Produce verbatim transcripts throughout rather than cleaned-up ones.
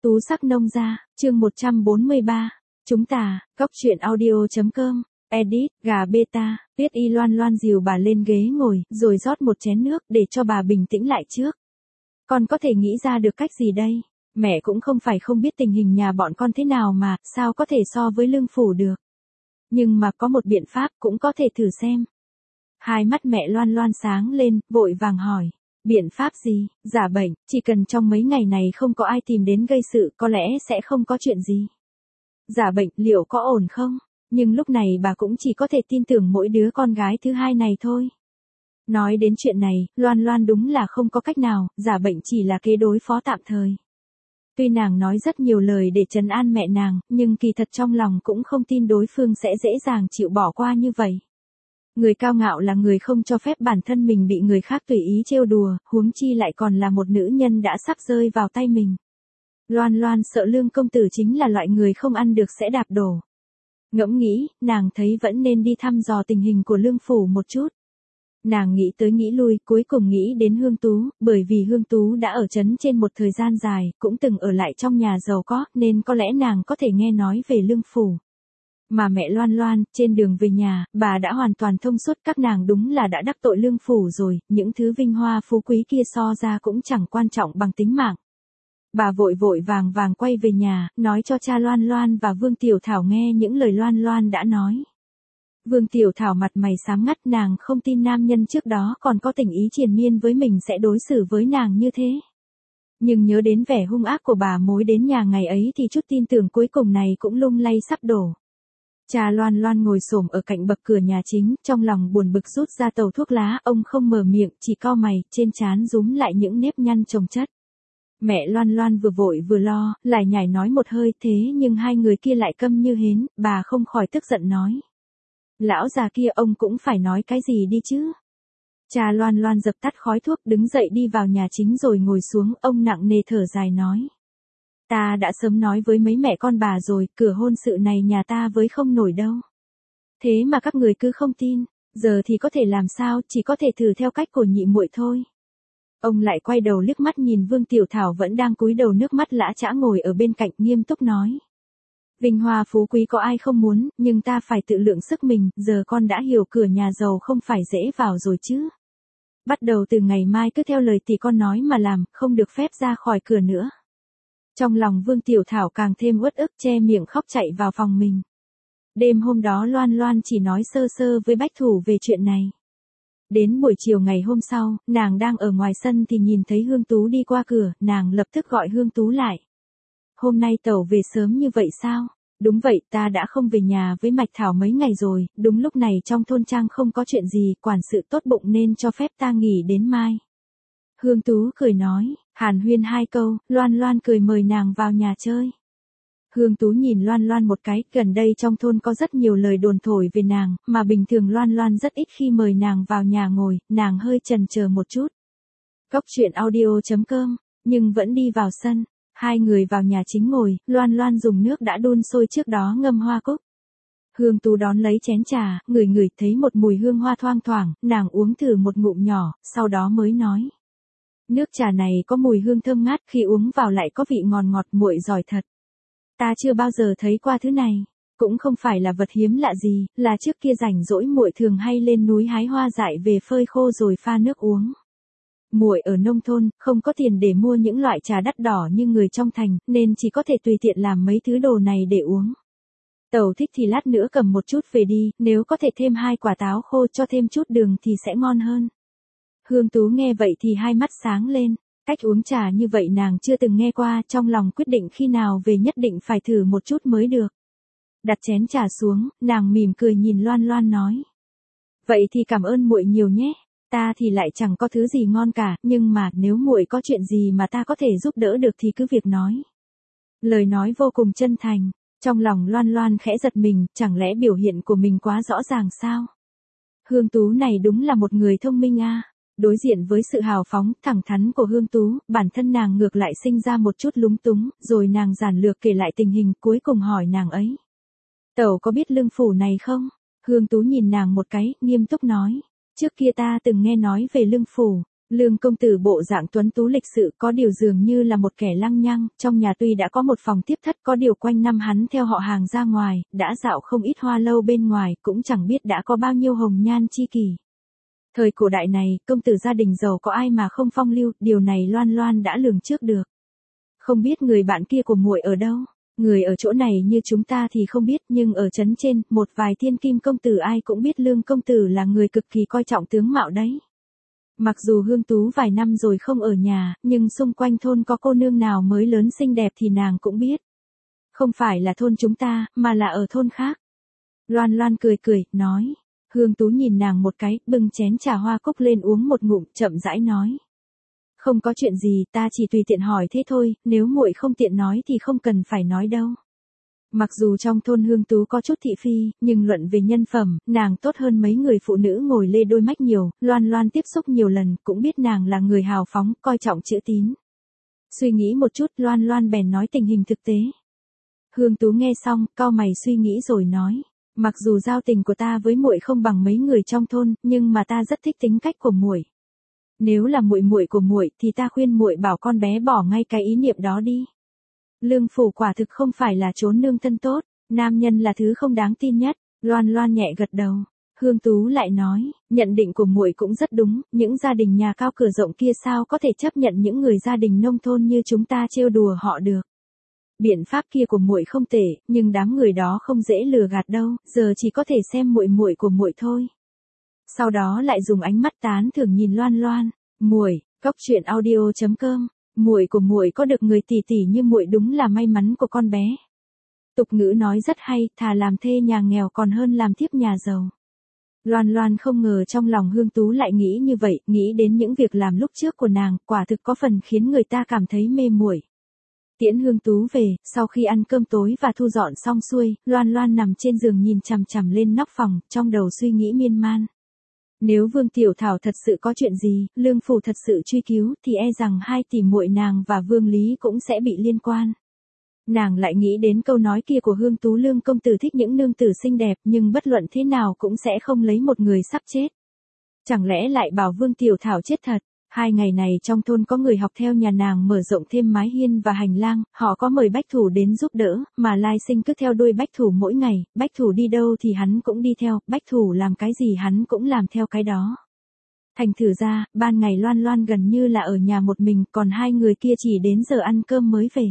Tú sắc nông gia, chương một trăm bốn mươi ba. Chúng ta, góc truyện audio.com, edit, gà beta, Tuyết Y loan loan dìu bà lên ghế ngồi, rồi rót một chén nước để cho bà bình tĩnh lại trước. Con có thể nghĩ ra được cách gì đây? Mẹ cũng không phải không biết tình hình nhà bọn con thế nào mà, sao có thể so với Lương Phủ được. Nhưng mà có một biện pháp cũng có thể thử xem. Hai mắt mẹ loan loan sáng lên, vội vàng hỏi. Biện pháp gì? Giả bệnh, chỉ cần trong mấy ngày này không có ai tìm đến gây sự, có lẽ sẽ không có chuyện gì. Giả bệnh, liệu có ổn không? Nhưng lúc này bà cũng chỉ có thể tin tưởng mỗi đứa con gái thứ hai này thôi. Nói đến chuyện này, Loan Loan đúng là không có cách nào, giả bệnh chỉ là kế đối phó tạm thời. Tuy nàng nói rất nhiều lời để trấn an mẹ nàng, nhưng kỳ thật trong lòng cũng không tin đối phương sẽ dễ dàng chịu bỏ qua như vậy. Người cao ngạo là người không cho phép bản thân mình bị người khác tùy ý trêu đùa, huống chi lại còn là một nữ nhân đã sắp rơi vào tay mình. Loan Loan sợ Lương công tử chính là loại người không ăn được sẽ đạp đổ. Ngẫm nghĩ, nàng thấy vẫn nên đi thăm dò tình hình của Lương Phủ một chút. Nàng nghĩ tới nghĩ lui, cuối cùng nghĩ đến Hương Tú, bởi vì Hương Tú đã ở trấn trên một thời gian dài, cũng từng ở lại trong nhà giàu có, nên có lẽ nàng có thể nghe nói về Lương Phủ. Mà mẹ Loan Loan, trên đường về nhà, bà đã hoàn toàn thông suốt, các nàng đúng là đã đắc tội Lương Phủ rồi, những thứ vinh hoa phú quý kia so ra cũng chẳng quan trọng bằng tính mạng. Bà vội vội vàng vàng quay về nhà, nói cho cha Loan Loan và Vương Tiểu Thảo nghe những lời Loan Loan đã nói. Vương Tiểu Thảo mặt mày xám ngắt, nàng không tin nam nhân trước đó còn có tình ý triền miên với mình sẽ đối xử với nàng như thế. Nhưng nhớ đến vẻ hung ác của bà mối đến nhà ngày ấy thì chút tin tưởng cuối cùng này cũng lung lay sắp đổ. Cha Loan Loan ngồi xổm ở cạnh bậc cửa nhà chính, trong lòng buồn bực rút ra tàu thuốc lá, ông không mở miệng, chỉ cau mày, trên trán rúm lại những nếp nhăn chồng chất. Mẹ Loan Loan vừa vội vừa lo, lại nhảy nói một hơi, thế nhưng hai người kia lại câm như hến, bà không khỏi tức giận nói. Lão già kia, ông cũng phải nói cái gì đi chứ. Cha Loan Loan dập tắt khói thuốc, đứng dậy đi vào nhà chính rồi ngồi xuống, ông nặng nề thở dài nói. Ta đã sớm nói với mấy mẹ con bà rồi, cửa hôn sự này nhà ta với không nổi đâu. Thế mà các người cứ không tin, giờ thì có thể làm sao, chỉ có thể thử theo cách của nhị muội thôi. Ông lại quay đầu liếc mắt nhìn Vương Tiểu Thảo vẫn đang cúi đầu nước mắt lã chã ngồi ở bên cạnh, nghiêm túc nói. Vinh hoa phú quý có ai không muốn, nhưng ta phải tự lượng sức mình, giờ con đã hiểu cửa nhà giàu không phải dễ vào rồi chứ. Bắt đầu từ ngày mai cứ theo lời tỷ con nói mà làm, không được phép ra khỏi cửa nữa. Trong lòng Vương Tiểu Thảo càng thêm uất ức, che miệng khóc chạy vào phòng mình. Đêm hôm đó Loan Loan chỉ nói sơ sơ với Bách Thủ về chuyện này. Đến buổi chiều ngày hôm sau, nàng đang ở ngoài sân thì nhìn thấy Hương Tú đi qua cửa, nàng lập tức gọi Hương Tú lại. Hôm nay tẩu về sớm như vậy sao? Đúng vậy, ta đã không về nhà với Mạch Thảo mấy ngày rồi, đúng lúc này trong thôn trang không có chuyện gì, quản sự tốt bụng nên cho phép ta nghỉ đến mai. Hương Tú cười nói, hàn huyên hai câu, Loan Loan cười mời nàng vào nhà chơi. Hương Tú nhìn Loan Loan một cái, gần đây trong thôn có rất nhiều lời đồn thổi về nàng, mà bình thường Loan Loan rất ít khi mời nàng vào nhà ngồi, nàng hơi chần chờ một chút. Góc truyện audio.com, nhưng vẫn đi vào sân. Hai người vào nhà chính ngồi, Loan Loan dùng nước đã đun sôi trước đó ngâm hoa cúc. Hương Tú đón lấy chén trà, ngửi ngửi thấy một mùi hương hoa thoang thoảng, nàng uống thử một ngụm nhỏ, sau đó mới nói. Nước trà này có mùi hương thơm ngát, khi uống vào lại có vị ngọt ngọt, muội giỏi thật. Ta chưa bao giờ thấy qua thứ này, cũng không phải là vật hiếm lạ gì, là trước kia rảnh rỗi muội thường hay lên núi hái hoa dại về phơi khô rồi pha nước uống. Muội ở nông thôn, không có tiền để mua những loại trà đắt đỏ như người trong thành, nên chỉ có thể tùy tiện làm mấy thứ đồ này để uống. Tẩu thích thì lát nữa cầm một chút về đi, nếu có thể thêm hai quả táo khô cho thêm chút đường thì sẽ ngon hơn. Hương Tú nghe vậy thì hai mắt sáng lên, cách uống trà như vậy nàng chưa từng nghe qua, trong lòng quyết định khi nào về nhất định phải thử một chút mới được. Đặt chén trà xuống, nàng mỉm cười nhìn Loan Loan nói. Vậy thì cảm ơn muội nhiều nhé. Ta thì lại chẳng có thứ gì ngon cả, nhưng mà nếu muội có chuyện gì mà ta có thể giúp đỡ được thì cứ việc nói. Lời nói vô cùng chân thành, trong lòng Loan Loan khẽ giật mình, chẳng lẽ biểu hiện của mình quá rõ ràng sao? Hương Tú này đúng là một người thông minh a. Đối diện với sự hào phóng, thẳng thắn của Hương Tú, bản thân nàng ngược lại sinh ra một chút lúng túng, rồi nàng giản lược kể lại tình hình, cuối cùng hỏi nàng ấy. Tẩu có biết Lương Phủ này không? Hương Tú nhìn nàng một cái, nghiêm túc nói. Trước kia ta từng nghe nói về Lương Phủ, Lương công tử bộ dạng tuấn tú lịch sự, có điều dường như là một kẻ lăng nhăng, trong nhà tuy đã có một phòng tiếp thất, có điều quanh năm hắn theo họ hàng ra ngoài, đã dạo không ít hoa lâu bên ngoài, cũng chẳng biết đã có bao nhiêu hồng nhan chi kỷ. Thời cổ đại này, công tử gia đình giàu có ai mà không phong lưu, điều này Loan Loan đã lường trước được. Không biết người bạn kia của muội ở đâu? Người ở chỗ này như chúng ta thì không biết, nhưng ở trấn trên, một vài thiên kim công tử ai cũng biết Lương công tử là người cực kỳ coi trọng tướng mạo đấy. Mặc dù Hương Tú vài năm rồi không ở nhà, nhưng xung quanh thôn có cô nương nào mới lớn xinh đẹp thì nàng cũng biết. Không phải là thôn chúng ta, mà là ở thôn khác. Loan Loan cười cười, nói. Hương Tú nhìn nàng một cái, bưng chén trà hoa cúc lên uống một ngụm, chậm rãi nói. Không có chuyện gì, ta chỉ tùy tiện hỏi thế thôi, nếu muội không tiện nói thì không cần phải nói đâu. Mặc dù trong thôn Hương Tú có chút thị phi, nhưng luận về nhân phẩm, nàng tốt hơn mấy người phụ nữ ngồi lê đôi mách nhiều, Loan Loan tiếp xúc nhiều lần, cũng biết nàng là người hào phóng, coi trọng chữ tín. Suy nghĩ một chút, Loan Loan bèn nói tình hình thực tế. Hương Tú nghe xong, cau mày suy nghĩ rồi nói, mặc dù giao tình của ta với muội không bằng mấy người trong thôn, nhưng mà ta rất thích tính cách của muội. Nếu là muội muội của muội thì ta khuyên muội bảo con bé bỏ ngay cái ý niệm đó đi. Lương phủ quả thực không phải là chốn nương thân tốt, nam nhân là thứ không đáng tin nhất. Loan Loan nhẹ gật đầu. Hương Tú lại nói, nhận định của muội cũng rất đúng, những gia đình nhà cao cửa rộng kia sao có thể chấp nhận những người gia đình nông thôn như chúng ta trêu đùa họ được. Biện pháp kia của muội không tệ, nhưng đám người đó không dễ lừa gạt đâu, giờ chỉ có thể xem muội muội của muội thôi. Sau đó lại dùng ánh mắt tán thưởng nhìn Loan Loan, muội, cóc truyện audio chấm com, muội của muội có được người tỷ tỷ như muội đúng là may mắn của con bé. Tục ngữ nói rất hay, thà làm thê nhà nghèo còn hơn làm thiếp nhà giàu. Loan Loan không ngờ trong lòng Hương Tú lại nghĩ như vậy, nghĩ đến những việc làm lúc trước của nàng, quả thực có phần khiến người ta cảm thấy mê muội. Tiễn Hương Tú về, sau khi ăn cơm tối và thu dọn xong xuôi, Loan Loan nằm trên giường nhìn chằm chằm lên nóc phòng, trong đầu suy nghĩ miên man. Nếu Vương Tiểu Thảo thật sự có chuyện gì, Lương phủ thật sự truy cứu, thì e rằng hai tỷ muội nàng và Vương Lý cũng sẽ bị liên quan. Nàng lại nghĩ đến câu nói kia của Hương Tú, Lương công tử thích những nương tử xinh đẹp, nhưng bất luận thế nào cũng sẽ không lấy một người sắp chết. Chẳng lẽ lại bảo Vương Tiểu Thảo chết thật? Hai ngày này trong thôn có người học theo nhà nàng mở rộng thêm mái hiên và hành lang, họ có mời Bách Thủ đến giúp đỡ, mà Lai Sinh cứ theo đuôi Bách Thủ mỗi ngày, Bách Thủ đi đâu thì hắn cũng đi theo, Bách Thủ làm cái gì hắn cũng làm theo cái đó. Thành thử ra, ban ngày Loan Loan gần như là ở nhà một mình, còn hai người kia chỉ đến giờ ăn cơm mới về.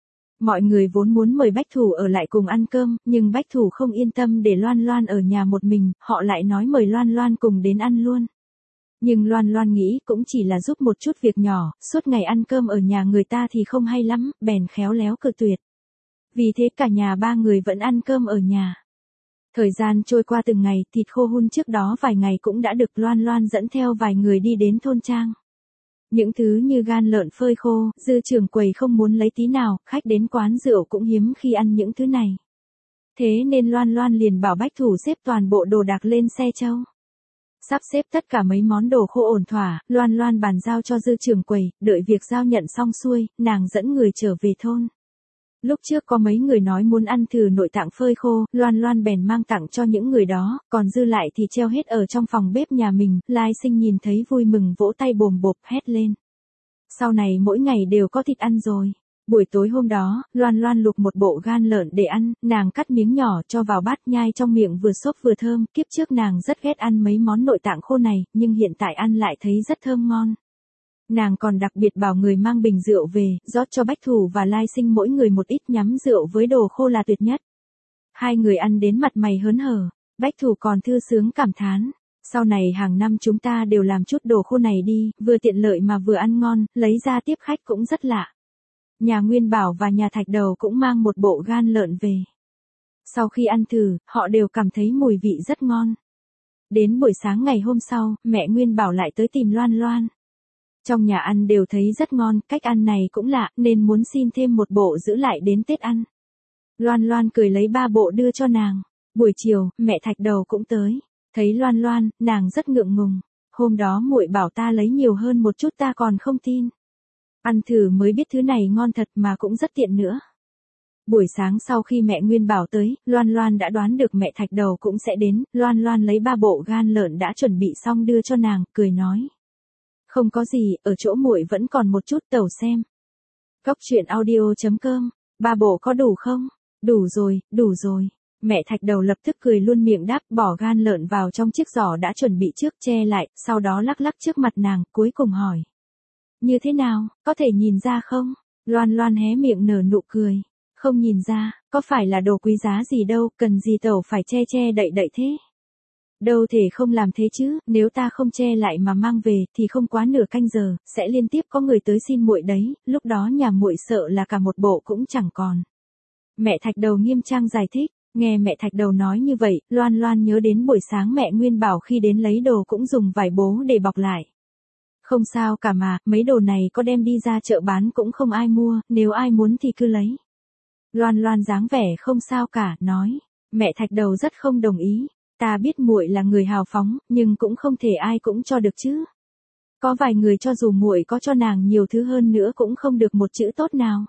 Mọi người vốn muốn mời Bách Thủ ở lại cùng ăn cơm, nhưng Bách Thủ không yên tâm để Loan Loan ở nhà một mình, họ lại nói mời Loan Loan cùng đến ăn luôn. Nhưng Loan Loan nghĩ cũng chỉ là giúp một chút việc nhỏ, suốt ngày ăn cơm ở nhà người ta thì không hay lắm, bèn khéo léo cự tuyệt. Vì thế cả nhà ba người vẫn ăn cơm ở nhà. Thời gian trôi qua từng ngày, thịt khô hun trước đó vài ngày cũng đã được Loan Loan dẫn theo vài người đi đến thôn trang. Những thứ như gan lợn phơi khô, dư trưởng quầy không muốn lấy tí nào, khách đến quán rượu cũng hiếm khi ăn những thứ này. Thế nên Loan Loan liền bảo Bách Thủ xếp toàn bộ đồ đạc lên xe trâu. Sắp xếp tất cả mấy món đồ khô ổn thỏa, Loan Loan bàn giao cho dư trưởng quầy, đợi việc giao nhận xong xuôi, nàng dẫn người trở về thôn. Lúc trước có mấy người nói muốn ăn thử nội tạng phơi khô, Loan Loan bèn mang tặng cho những người đó, còn dư lại thì treo hết ở trong phòng bếp nhà mình, Lai Sinh nhìn thấy vui mừng vỗ tay bồm bộp hét lên. Sau này mỗi ngày đều có thịt ăn rồi. Buổi tối hôm đó, Loan Loan luộc một bộ gan lợn để ăn, nàng cắt miếng nhỏ cho vào bát nhai trong miệng vừa xốp vừa thơm, kiếp trước nàng rất ghét ăn mấy món nội tạng khô này, nhưng hiện tại ăn lại thấy rất thơm ngon. Nàng còn đặc biệt bảo người mang bình rượu về, rót cho Bách Thủ và Lai Sinh mỗi người một ít, nhắm rượu với đồ khô là tuyệt nhất. Hai người ăn đến mặt mày hớn hở, Bách Thủ còn thư sướng cảm thán. Sau này hàng năm chúng ta đều làm chút đồ khô này đi, vừa tiện lợi mà vừa ăn ngon, lấy ra tiếp khách cũng rất lạ. Nhà Nguyên Bảo và nhà Thạch Đầu cũng mang một bộ gan lợn về. Sau khi ăn thử, họ đều cảm thấy mùi vị rất ngon. Đến buổi sáng ngày hôm sau, mẹ Nguyên Bảo lại tới tìm Loan Loan. Trong nhà ăn đều thấy rất ngon, cách ăn này cũng lạ, nên muốn xin thêm một bộ giữ lại đến Tết ăn. Loan Loan cười lấy ba bộ đưa cho nàng. Buổi chiều, mẹ Thạch Đầu cũng tới. Thấy Loan Loan, nàng rất ngượng ngùng. Hôm đó muội bảo ta lấy nhiều hơn một chút ta còn không tin. Ăn thử mới biết thứ này ngon thật mà cũng rất tiện nữa. Buổi sáng sau khi mẹ Nguyên Bảo tới, Loan Loan đã đoán được mẹ Thạch Đầu cũng sẽ đến, Loan Loan lấy ba bộ gan lợn đã chuẩn bị xong đưa cho nàng, cười nói. Không có gì, ở chỗ muội vẫn còn một chút, tẩu xem. Cóc truyện audio chấm com, ba bộ có đủ không? Đủ rồi, đủ rồi. Mẹ Thạch Đầu lập tức cười luôn miệng đáp, bỏ gan lợn vào trong chiếc giỏ đã chuẩn bị trước, che lại, sau đó lắc lắc trước mặt nàng, cuối cùng hỏi. Như thế nào, có thể nhìn ra không? Loan Loan hé miệng nở nụ cười. Không nhìn ra, có phải là đồ quý giá gì đâu, cần gì tẩu phải che che đậy đậy thế? Đâu thể không làm thế chứ, nếu ta không che lại mà mang về thì không quá nửa canh giờ, sẽ liên tiếp có người tới xin muội đấy, lúc đó nhà muội sợ là cả một bộ cũng chẳng còn. Mẹ Thạch Đầu nghiêm trang giải thích, nghe mẹ Thạch Đầu nói như vậy, Loan Loan nhớ đến buổi sáng mẹ Nguyên bảo khi đến lấy đồ cũng dùng vải bố để bọc lại. Không sao cả mà, mấy đồ này có đem đi ra chợ bán cũng không ai mua, nếu ai muốn thì cứ lấy. Loan Loan dáng vẻ không sao cả, nói. Mẹ Thạch Đầu rất không đồng ý. Ta biết muội là người hào phóng, nhưng cũng không thể ai cũng cho được chứ. Có vài người cho dù muội có cho nàng nhiều thứ hơn nữa cũng không được một chữ tốt nào.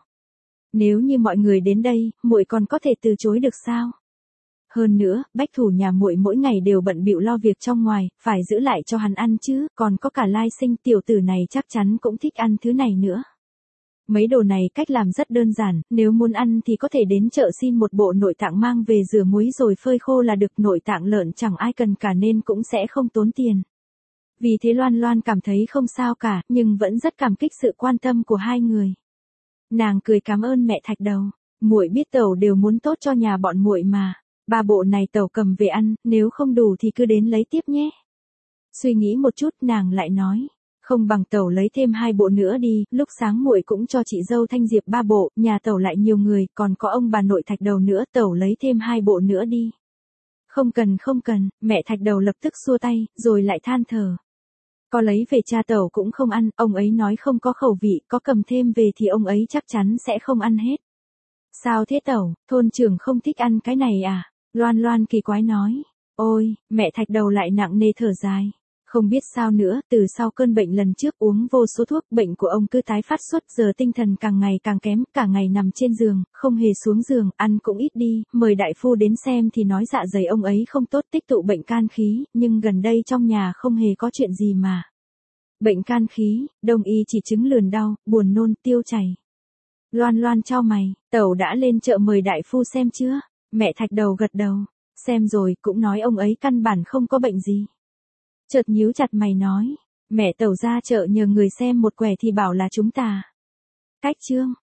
Nếu như mọi người đến đây, muội còn có thể từ chối được sao? Hơn nữa, bách thủ nhà muội mỗi ngày đều bận bịu lo việc trong ngoài, phải giữ lại cho hắn ăn chứ, còn có cả Lai Sinh tiểu tử này chắc chắn cũng thích ăn thứ này nữa. Mấy đồ này cách làm rất đơn giản, nếu muốn ăn thì có thể đến chợ xin một bộ nội tạng mang về rửa muối rồi phơi khô là được, nội tạng lợn chẳng ai cần cả nên cũng sẽ không tốn tiền. Vì thế Loan Loan cảm thấy không sao cả, nhưng vẫn rất cảm kích sự quan tâm của hai người. Nàng cười cảm ơn mẹ Thạch Đầu, muội biết tẩu đều muốn tốt cho nhà bọn muội mà, ba bộ này tẩu cầm về ăn, nếu không đủ thì cứ đến lấy tiếp nhé. Suy nghĩ một chút nàng lại nói. Không bằng tẩu lấy thêm hai bộ nữa đi, lúc sáng muội cũng cho chị dâu Thanh Diệp ba bộ, nhà tẩu lại nhiều người, còn có ông bà nội Thạch Đầu nữa, tẩu lấy thêm hai bộ nữa đi. Không cần không cần, mẹ Thạch Đầu lập tức xua tay, rồi lại than thở. Có lấy về cha tẩu cũng không ăn, ông ấy nói không có khẩu vị, có cầm thêm về thì ông ấy chắc chắn sẽ không ăn hết. Sao thế tẩu, thôn trưởng không thích ăn cái này à? Loan Loan kỳ quái nói. Ôi, mẹ Thạch Đầu lại nặng nề thở dài. Không biết sao nữa, từ sau cơn bệnh lần trước uống vô số thuốc, bệnh của ông cứ tái phát suốt, giờ tinh thần càng ngày càng kém, cả ngày nằm trên giường, không hề xuống giường, ăn cũng ít đi, mời đại phu đến xem thì nói dạ dày ông ấy không tốt, tích tụ bệnh can khí, nhưng gần đây trong nhà không hề có chuyện gì mà. Bệnh can khí, đông y chỉ chứng lườn đau, buồn nôn, tiêu chảy. Loan Loan chau mày, tẩu đã lên chợ mời đại phu xem chưa? Mẹ Thạch Đầu gật đầu, xem rồi, cũng nói ông ấy căn bản không có bệnh gì. Chợt nhíu chặt mày nói, mẹ tẩu ra chợ nhờ người xem một quẻ thì bảo là chúng ta. Cách chương,